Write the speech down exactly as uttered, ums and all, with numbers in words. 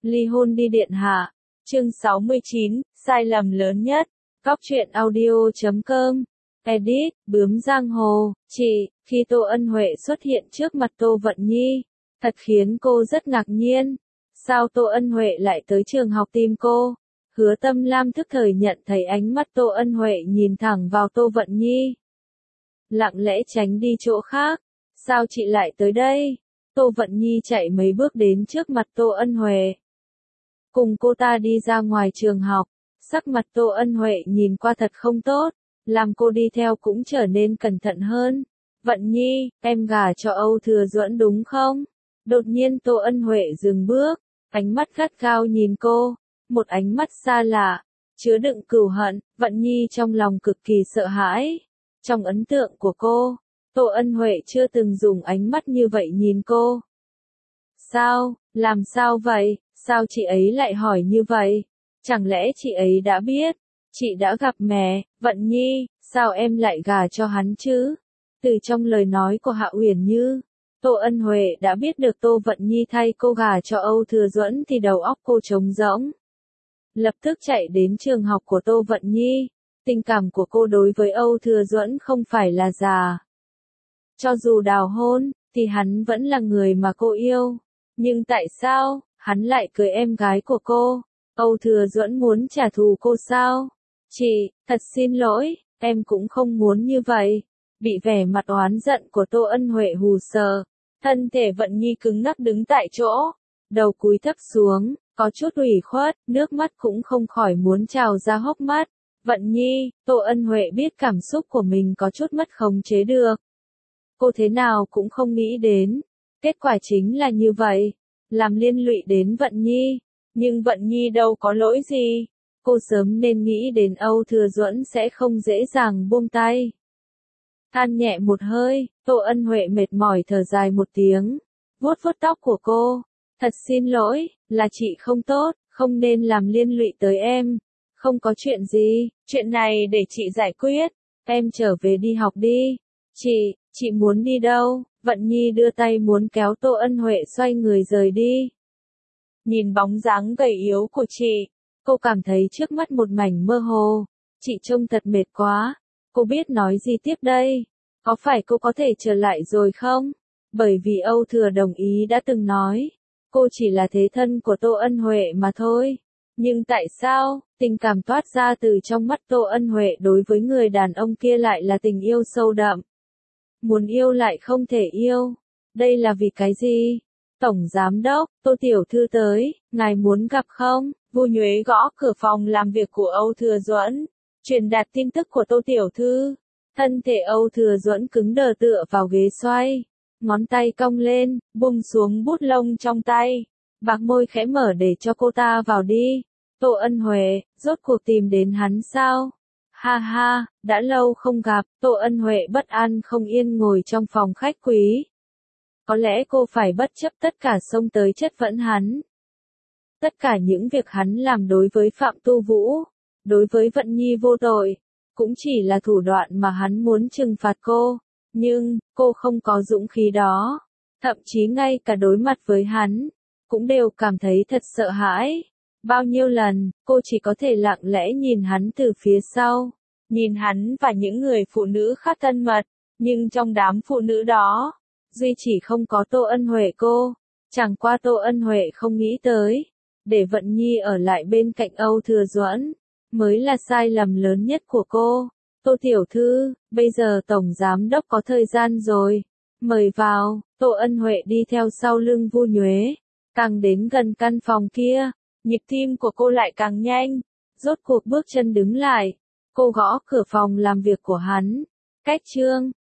Ly hôn đi điện hạ. Chương sáu mươi chín, sai lầm lớn nhất. Góc truyện audio chấm com. Edit, bướm giang hồ. Chị, khi Tô Ân Huệ xuất hiện trước mặt Tô Vận Nhi, thật khiến cô rất ngạc nhiên. Sao Tô Ân Huệ lại tới trường học tìm cô? Hứa Tâm Lam thức thời nhận thấy ánh mắt Tô Ân Huệ nhìn thẳng vào Tô Vận Nhi. Lặng lẽ tránh đi chỗ khác. Sao chị lại tới đây? Tô Vận Nhi chạy mấy bước đến trước mặt Tô Ân Huệ. Cùng cô ta đi ra ngoài trường học. Sắc mặt Tô Ân Huệ nhìn qua thật không tốt, làm cô đi theo cũng trở nên cẩn thận hơn. Vận Nhi, em gả cho Âu Thừa Duẫn đúng không? Đột nhiên Tô Ân Huệ dừng bước, ánh mắt gắt gao nhìn cô, một ánh mắt xa lạ, chứa đựng cừu hận. Vận Nhi trong lòng cực kỳ sợ hãi. Trong ấn tượng của cô, Tô Ân Huệ chưa từng dùng ánh mắt như vậy nhìn cô. Sao, làm sao vậy, sao chị ấy lại hỏi như vậy? Chẳng lẽ chị ấy đã biết? Chị đã gặp mẹ. Vận Nhi, sao em lại gả cho hắn chứ? Từ trong lời nói của Hạ Uyển Như, Tô Ân Huệ đã biết được Tô Vận Nhi thay cô gả cho Âu Thừa Duẫn thì đầu óc cô trống rỗng. Lập tức chạy đến trường học của Tô Vận Nhi. Tình cảm của cô đối với Âu Thừa Duẫn không phải là giả. Cho dù đào hôn, thì hắn vẫn là người mà cô yêu. Nhưng tại sao, hắn lại cưới em gái của cô? Âu Thừa Duẫn muốn trả thù cô sao? Chị, thật xin lỗi, em cũng không muốn như vậy. Bị vẻ mặt oán giận của Tô Ân Huệ hù sợ, thân thể Vận Nhi cứng ngắc đứng tại chỗ, đầu cúi thấp xuống, có chút ủy khuất, nước mắt cũng không khỏi muốn trào ra hốc mắt. Vận Nhi, Tô Ân Huệ biết cảm xúc của mình có chút mất khống chế được. Cô thế nào cũng không nghĩ đến, kết quả chính là như vậy, làm liên lụy đến Vận Nhi. Nhưng Vận Nhi đâu có lỗi gì, cô sớm nên nghĩ đến Âu Thừa Duẫn sẽ không dễ dàng buông tay. Than nhẹ một hơi, Tô Ân Huệ mệt mỏi thở dài một tiếng, vuốt vuốt tóc của cô. Thật xin lỗi, là chị không tốt, không nên làm liên lụy tới em. Không có chuyện gì, chuyện này để chị giải quyết, em trở về đi học đi. Chị, chị muốn đi đâu? Vận Nhi đưa tay muốn kéo Tô Ân Huệ xoay người rời đi. Nhìn bóng dáng gầy yếu của chị, cô cảm thấy trước mắt một mảnh mơ hồ. Chị trông thật mệt quá. Cô biết nói gì tiếp đây? Có phải cô có thể trở lại rồi không? Bởi vì Âu Thừa đồng ý đã từng nói, cô chỉ là thế thân của Tô Ân Huệ mà thôi. Nhưng tại sao, tình cảm toát ra từ trong mắt Tô Ân Huệ đối với người đàn ông kia lại là tình yêu sâu đậm? Muốn yêu lại không thể yêu. Đây là vì cái gì? Tổng Giám đốc, Tô Tiểu Thư tới, ngài muốn gặp không? Vu Nhuế gõ cửa phòng làm việc của Âu Thừa Duẫn, truyền đạt tin tức của Tô Tiểu Thư. Thân thể Âu Thừa Duẫn cứng đờ tựa vào ghế xoay, ngón tay cong lên, buông xuống bút lông trong tay, bạc môi khẽ mở để cho cô ta vào đi. Tô Ân Huệ, rốt cuộc tìm đến hắn sao? Ha ha, đã lâu không gặp. Tô Ân Huệ bất an không yên ngồi trong phòng khách quý. Có lẽ cô phải bất chấp tất cả xông tới chất vấn hắn. Tất cả những việc hắn làm đối với Phạm Tu Vũ, đối với Vận Nhi vô tội, cũng chỉ là thủ đoạn mà hắn muốn trừng phạt cô. Nhưng, cô không có dũng khí đó. Thậm chí ngay cả đối mặt với hắn, cũng đều cảm thấy thật sợ hãi. Bao nhiêu lần, cô chỉ có thể lặng lẽ nhìn hắn từ phía sau. Nhìn hắn và những người phụ nữ khác thân mật. Nhưng trong đám phụ nữ đó, duy chỉ không có Tô Ân Huệ cô. Chẳng qua Tô Ân Huệ không nghĩ tới, để Vận Nhi ở lại bên cạnh Âu Thừa Duẫn, mới là sai lầm lớn nhất của cô. Tô Tiểu Thư, bây giờ Tổng Giám Đốc có thời gian rồi. Mời vào. Tô Ân Huệ đi theo sau lưng Vu Nhuế. Càng đến gần căn phòng kia, nhịp tim của cô lại càng nhanh. Rốt cuộc bước chân đứng lại. Cô gõ cửa phòng làm việc của hắn. Cách chương,